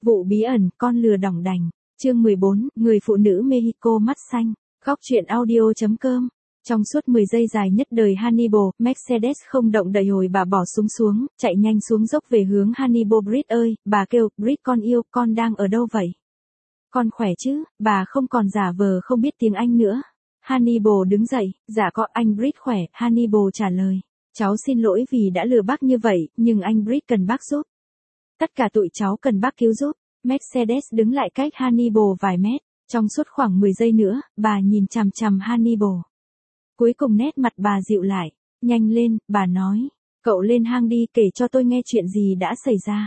Vụ bí ẩn, con lừa đỏng đành. Chương 14, người phụ nữ Mexico mắt xanh. Góc truyện audio.com. Trong suốt 10 giây dài nhất đời Hannibal, Mercedes không động đậy hồi bà bỏ súng xuống, chạy nhanh xuống dốc về hướng Hannibal. Brit ơi, bà kêu, Brit con yêu, con đang ở đâu vậy? Con khỏe chứ, bà không còn giả vờ không biết tiếng Anh nữa. Hannibal đứng dậy, dạ có anh Brit khỏe, Hannibal trả lời. Cháu xin lỗi vì đã lừa bác như vậy, nhưng anh Brit cần bác giúp. Tất cả tụi cháu cần bác cứu giúp. Mercedes đứng lại cách Hannibal vài mét. Trong suốt khoảng 10 giây nữa, bà nhìn chằm chằm Hannibal. Cuối cùng nét mặt bà dịu lại. Nhanh lên, bà nói. Cậu lên hang đi kể cho tôi nghe chuyện gì đã xảy ra.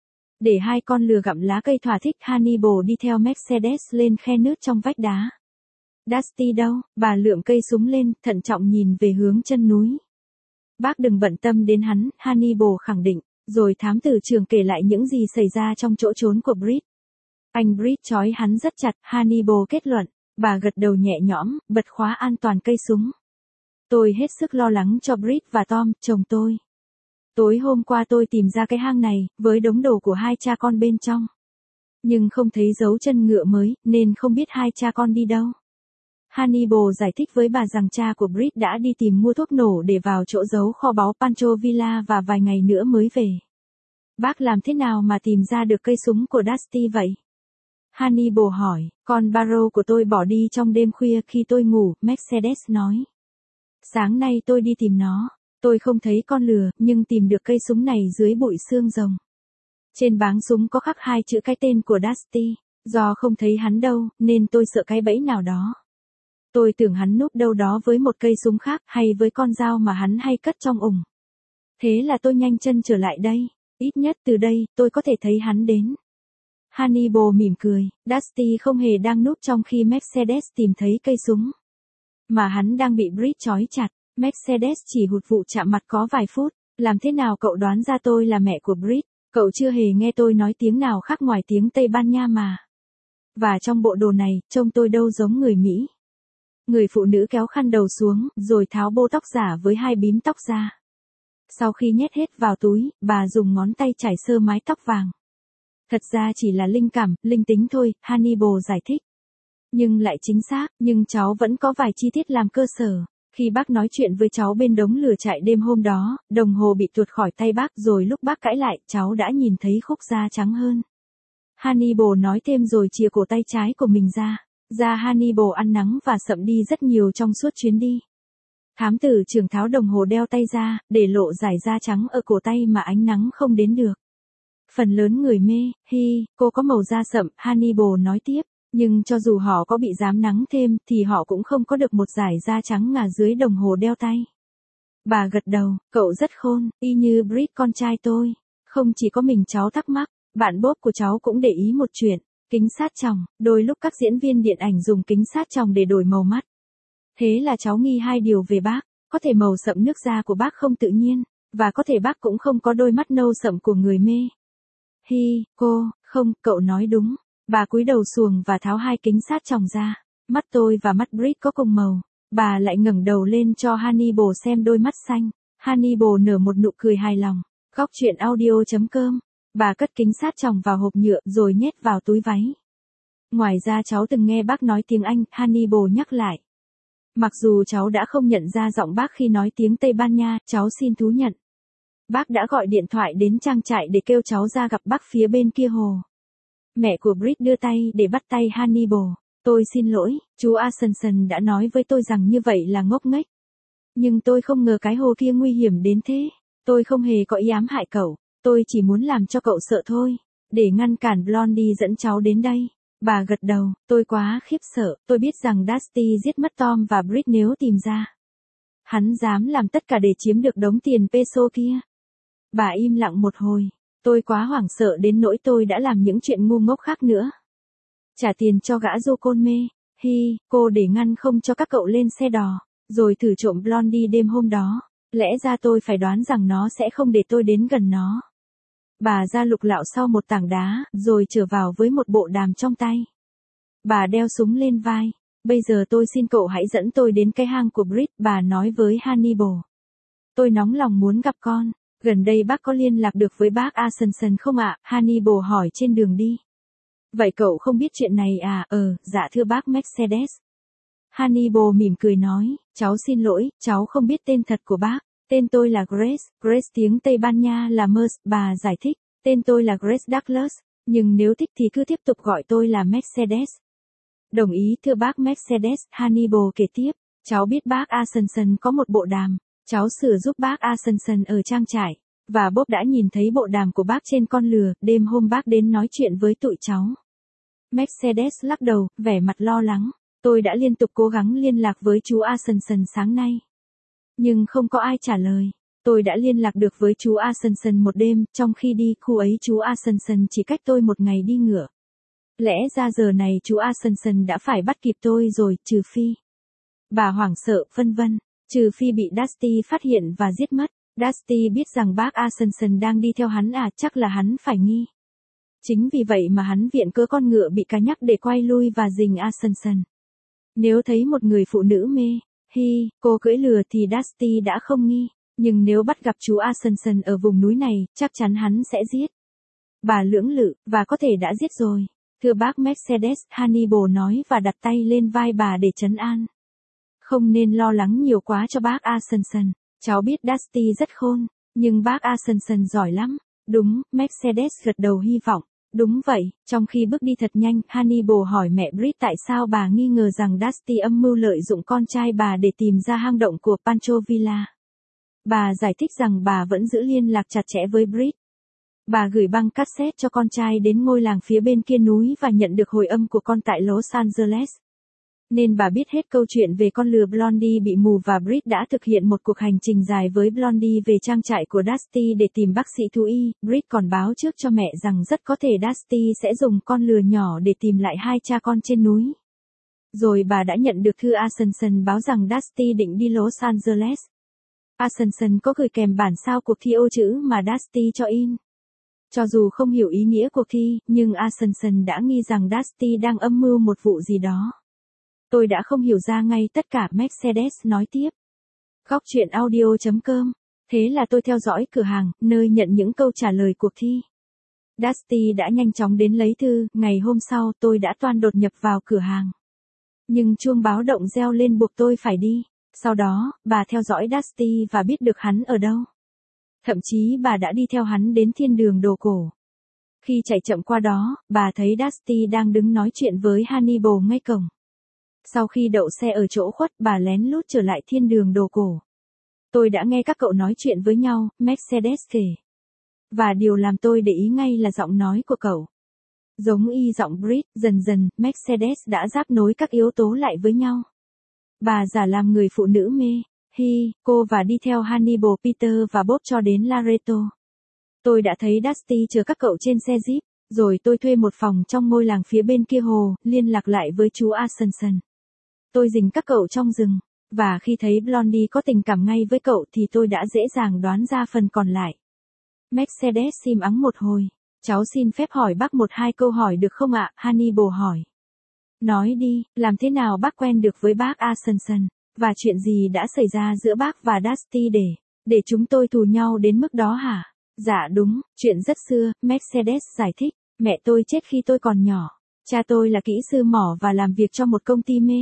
Để hai con lừa gặm lá cây thỏa thích, Hannibal đi theo Mercedes lên khe nước trong vách đá. Dusty đâu? Bà lượm cây súng lên, thận trọng nhìn về hướng chân núi. Bác đừng bận tâm đến hắn, Hannibal khẳng định. Rồi thám tử trưởng kể lại những gì xảy ra trong chỗ trốn của Brit. Anh Brit trói hắn rất chặt, Hannibal kết luận. Bà gật đầu nhẹ nhõm, bật khóa an toàn cây súng. Tôi hết sức lo lắng cho Brit và Tom, chồng tôi. Tối hôm qua tôi tìm ra cái hang này, với đống đồ của hai cha con bên trong. Nhưng không thấy dấu chân ngựa mới, nên không biết hai cha con đi đâu. Hannibal giải thích với bà rằng cha của Brit đã đi tìm mua thuốc nổ để vào chỗ giấu kho báu Pancho Villa và vài ngày nữa mới về. Bác làm thế nào mà tìm ra được cây súng của Dusty vậy? Hannibal hỏi, con Barrow của tôi bỏ đi trong đêm khuya khi tôi ngủ, Mercedes nói. Sáng nay tôi đi tìm nó, tôi không thấy con lừa, nhưng tìm được cây súng này dưới bụi xương rồng. Trên báng súng có khắc hai chữ cái tên của Dusty, do không thấy hắn đâu, nên tôi sợ cái bẫy nào đó. Tôi tưởng hắn núp đâu đó với một cây súng khác hay với con dao mà hắn hay cất trong ủng. Thế là tôi nhanh chân trở lại đây, ít nhất từ đây, tôi có thể thấy hắn đến. Hannibal mỉm cười, Dusty không hề đang núp trong khi Mercedes tìm thấy cây súng. Mà hắn đang bị Brit trói chặt, Mercedes chỉ hụt vụ chạm mặt có vài phút, làm thế nào cậu đoán ra tôi là mẹ của Brit, cậu chưa hề nghe tôi nói tiếng nào khác ngoài tiếng Tây Ban Nha mà. Và trong bộ đồ này, trông tôi đâu giống người Mỹ. Người phụ nữ kéo khăn đầu xuống, rồi tháo bô tóc giả với hai bím tóc ra. Sau khi nhét hết vào túi, bà dùng ngón tay chải sơ mái tóc vàng. Thật ra chỉ là linh cảm, linh tính thôi, Hannibal giải thích. Nhưng lại chính xác, nhưng cháu vẫn có vài chi tiết làm cơ sở. Khi bác nói chuyện với cháu bên đống lửa trại đêm hôm đó, đồng hồ bị tuột khỏi tay bác rồi lúc bác cãi lại, cháu đã nhìn thấy khúc da trắng hơn. Hannibal nói thêm rồi chìa cổ tay trái của mình ra. Da Hannibal ăn nắng và sậm đi rất nhiều trong suốt chuyến đi. Thám tử trưởng tháo đồng hồ đeo tay ra, để lộ dải da trắng ở cổ tay mà ánh nắng không đến được. Phần lớn người cô có màu da sậm, Hannibal nói tiếp, nhưng cho dù họ có bị rám nắng thêm thì họ cũng không có được một dải da trắng ngà dưới đồng hồ đeo tay. Bà gật đầu, cậu rất khôn, y như Brit con trai tôi. Không chỉ có mình cháu thắc mắc, bạn Bob của cháu cũng để ý một chuyện. Kính sát tròng, đôi lúc các diễn viên điện ảnh dùng kính sát tròng để đổi màu mắt. Thế là cháu nghi hai điều về bác, có thể màu sậm nước da của bác không tự nhiên, và có thể bác cũng không có đôi mắt nâu sậm của người không, cậu nói đúng. Bà cúi đầu xuồng và tháo hai kính sát tròng ra. Mắt tôi và mắt Brit có cùng màu. Bà lại ngẩng đầu lên cho Hannibal xem đôi mắt xanh. Hannibal nở một nụ cười hài lòng. Góc truyện audio.com. Bà cất kính sát tròng vào hộp nhựa rồi nhét vào túi váy. Ngoài ra cháu từng nghe bác nói tiếng Anh, Hannibal nhắc lại. Mặc dù cháu đã không nhận ra giọng bác khi nói tiếng Tây Ban Nha, cháu xin thú nhận. Bác đã gọi điện thoại đến trang trại để kêu cháu ra gặp bác phía bên kia hồ. Mẹ của Brit đưa tay để bắt tay Hannibal. Tôi xin lỗi, chú Ascension đã nói với tôi rằng như vậy là ngốc nghếch. Nhưng tôi không ngờ cái hồ kia nguy hiểm đến thế. Tôi không hề có ý ám hại cậu. Tôi chỉ muốn làm cho cậu sợ thôi. Để ngăn cản Blondie dẫn cháu đến đây. Bà gật đầu, tôi quá khiếp sợ. Tôi biết rằng Dusty giết mất Tom và Brit nếu tìm ra. Hắn dám làm tất cả để chiếm được đống tiền peso kia. Bà im lặng một hồi. Tôi quá hoảng sợ đến nỗi tôi đã làm những chuyện ngu ngốc khác nữa. Trả tiền cho gã Jocone, cô để ngăn không cho các cậu lên xe đò, rồi thử trộm Blondie đêm hôm đó. Lẽ ra tôi phải đoán rằng nó sẽ không để tôi đến gần nó. Bà ra lục lạo sau một tảng đá, rồi trở vào với một bộ đàm trong tay. Bà đeo súng lên vai. Bây giờ tôi xin cậu hãy dẫn tôi đến cái hang của Brit, bà nói với Hannibal. Tôi nóng lòng muốn gặp con. Gần đây bác có liên lạc được với bác Ascension không ạ? Hannibal hỏi trên đường đi. Vậy cậu không biết chuyện này à? Dạ thưa bác Mercedes. Hannibal mỉm cười nói, cháu xin lỗi, cháu không biết tên thật của bác. Tên tôi là Grace, Grace tiếng Tây Ban Nha là Merce, bà giải thích. Tên tôi là Grace Douglas, nhưng nếu thích thì cứ tiếp tục gọi tôi là Mercedes. Đồng ý thưa bác Mercedes, Hannibal kể tiếp. Cháu biết bác Ascension có một bộ đàm. Cháu sửa giúp bác Ascension ở trang trại. Và Bob đã nhìn thấy bộ đàm của bác trên con lừa, đêm hôm bác đến nói chuyện với tụi cháu. Mercedes lắc đầu, vẻ mặt lo lắng. Tôi đã liên tục cố gắng liên lạc với chú Ascension sáng nay. Nhưng không có ai trả lời. Tôi đã liên lạc được với chú Ascension một đêm, trong khi đi khu ấy chú Ascension chỉ cách tôi một ngày đi ngựa. Lẽ ra giờ này chú Ascension đã phải bắt kịp tôi rồi, trừ phi. Bà hoảng sợ, vân vân. Trừ phi bị Dusty phát hiện và giết mất. Dusty biết rằng bác Ascension đang đi theo hắn chắc là hắn phải nghi. Chính vì vậy mà hắn viện cớ con ngựa bị cá nhắc để quay lui và rình Ascension. Nếu thấy một người phụ nữ mê, cô cưỡi lừa thì Dusty đã không nghi. Nhưng nếu bắt gặp chú Ascension ở vùng núi này, chắc chắn hắn sẽ giết. Bà lưỡng lự, và có thể đã giết rồi. Thưa bác Mercedes, Hannibal nói và đặt tay lên vai bà để trấn an. Không nên lo lắng nhiều quá cho bác Ascension. Cháu biết Dusty rất khôn, nhưng bác Ascension giỏi lắm. Đúng, Mercedes gật đầu hy vọng. Đúng vậy, trong khi bước đi thật nhanh, Hannibal hỏi mẹ Brit tại sao bà nghi ngờ rằng Dusty âm mưu lợi dụng con trai bà để tìm ra hang động của Pancho Villa. Bà giải thích rằng bà vẫn giữ liên lạc chặt chẽ với Brit. Bà gửi băng cassette cho con trai đến ngôi làng phía bên kia núi và nhận được hồi âm của con tại Los Angeles. Nên bà biết hết câu chuyện về con lừa Blondie bị mù và Brit đã thực hiện một cuộc hành trình dài với Blondie về trang trại của Dusty để tìm bác sĩ thú y. Brit còn báo trước cho mẹ rằng rất có thể Dusty sẽ dùng con lừa nhỏ để tìm lại hai cha con trên núi. Rồi bà đã nhận được thư Ascension báo rằng Dusty định đi Los Angeles. Ascension có gửi kèm bản sao cuộc thi ô chữ mà Dusty cho in. Cho dù không hiểu ý nghĩa cuộc thi, nhưng Ascension đã nghi rằng Dusty đang âm mưu một vụ gì đó. Tôi đã không hiểu ra ngay tất cả, Mercedes nói tiếp. Góc truyện audio.com. Thế là tôi theo dõi cửa hàng, nơi nhận những câu trả lời cuộc thi. Dusty đã nhanh chóng đến lấy thư, ngày hôm sau tôi đã toan đột nhập vào cửa hàng. Nhưng chuông báo động reo lên buộc tôi phải đi. Sau đó, bà theo dõi Dusty và biết được hắn ở đâu. Thậm chí bà đã đi theo hắn đến thiên đường đồ cổ. Khi chạy chậm qua đó, bà thấy Dusty đang đứng nói chuyện với Hannibal ngay cổng. Sau khi đậu xe ở chỗ khuất, bà lén lút trở lại thiên đường đồ cổ. Tôi đã nghe các cậu nói chuyện với nhau, Mercedes kể. Và điều làm tôi để ý ngay là giọng nói của cậu. Giống y giọng Brit, dần dần, Mercedes đã ráp nối các yếu tố lại với nhau. Bà giả làm người phụ nữ mê, cô và đi theo Hannibal, Peter và Bob cho đến Laredo. Tôi đã thấy Dusty chờ các cậu trên xe Jeep, rồi tôi thuê một phòng trong ngôi làng phía bên kia hồ, liên lạc lại với chú Ascension. Tôi dình các cậu trong rừng, và khi thấy Blondie có tình cảm ngay với cậu thì tôi đã dễ dàng đoán ra phần còn lại. Mercedes im ắng một hồi. Cháu xin phép hỏi bác một hai câu hỏi được không ạ? Hannibal hỏi. Nói đi, làm thế nào bác quen được với bác Ascension, và chuyện gì đã xảy ra giữa bác và Dusty để chúng tôi thù nhau đến mức đó hả? Dạ đúng, chuyện rất xưa, Mercedes giải thích. Mẹ tôi chết khi tôi còn nhỏ. Cha tôi là kỹ sư mỏ và làm việc cho một công ty mê.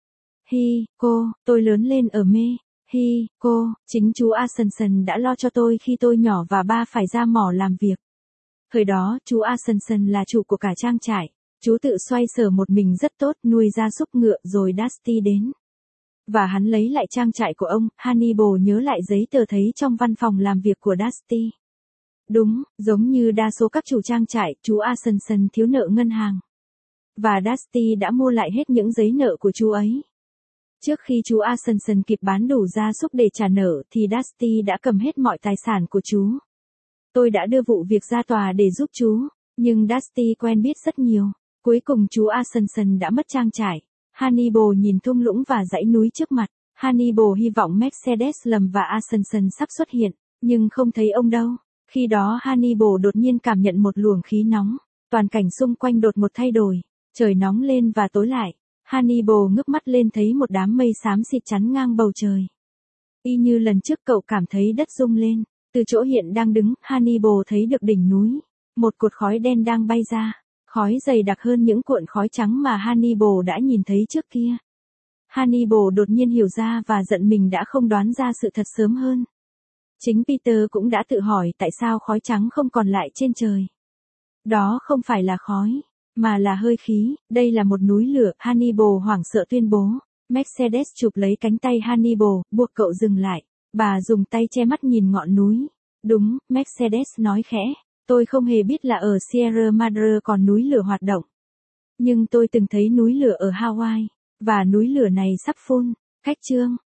Tôi lớn lên ở mê. Chính chú Ascension đã lo cho tôi khi tôi nhỏ và ba phải ra mỏ làm việc. Thời đó, chú Ascension là chủ của cả trang trại. Chú tự xoay sở một mình rất tốt, nuôi gia súc ngựa rồi Dusty đến. Và hắn lấy lại trang trại của ông. Hannibal nhớ lại giấy tờ thấy trong văn phòng làm việc của Dusty. Đúng, giống như đa số các chủ trang trại, chú Ascension thiếu nợ ngân hàng. Và Dusty đã mua lại hết những giấy nợ của chú ấy. Trước khi chú Ascension kịp bán đủ gia súc để trả nợ thì Dusty đã cầm hết mọi tài sản của chú. Tôi đã đưa vụ việc ra tòa để giúp chú, nhưng Dusty quen biết rất nhiều. Cuối cùng chú Ascension đã mất trang trại. Hannibal nhìn thung lũng và dãy núi trước mặt. Hannibal hy vọng Mercedes lầm và Ascension sắp xuất hiện, nhưng không thấy ông đâu. Khi đó Hannibal đột nhiên cảm nhận một luồng khí nóng. Toàn cảnh xung quanh đột một thay đổi. Trời nóng lên và tối lại. Hannibal ngước mắt lên thấy một đám mây xám xịt chắn ngang bầu trời. Y như lần trước cậu cảm thấy đất rung lên. Từ chỗ hiện đang đứng, Hannibal thấy được đỉnh núi. Một cột khói đen đang bay ra. Khói dày đặc hơn những cuộn khói trắng mà Hannibal đã nhìn thấy trước kia. Hannibal đột nhiên hiểu ra và giận mình đã không đoán ra sự thật sớm hơn. Chính Peter cũng đã tự hỏi tại sao khói trắng không còn lại trên trời. Đó không phải là khói, mà là hơi khí, đây là một núi lửa, Hannibal hoảng sợ tuyên bố. Mercedes chụp lấy cánh tay Hannibal, buộc cậu dừng lại. Bà dùng tay che mắt nhìn ngọn núi. Đúng, Mercedes nói khẽ. Tôi không hề biết là ở Sierra Madre còn núi lửa hoạt động. Nhưng tôi từng thấy núi lửa ở Hawaii. Và núi lửa này sắp phun. Khách chương.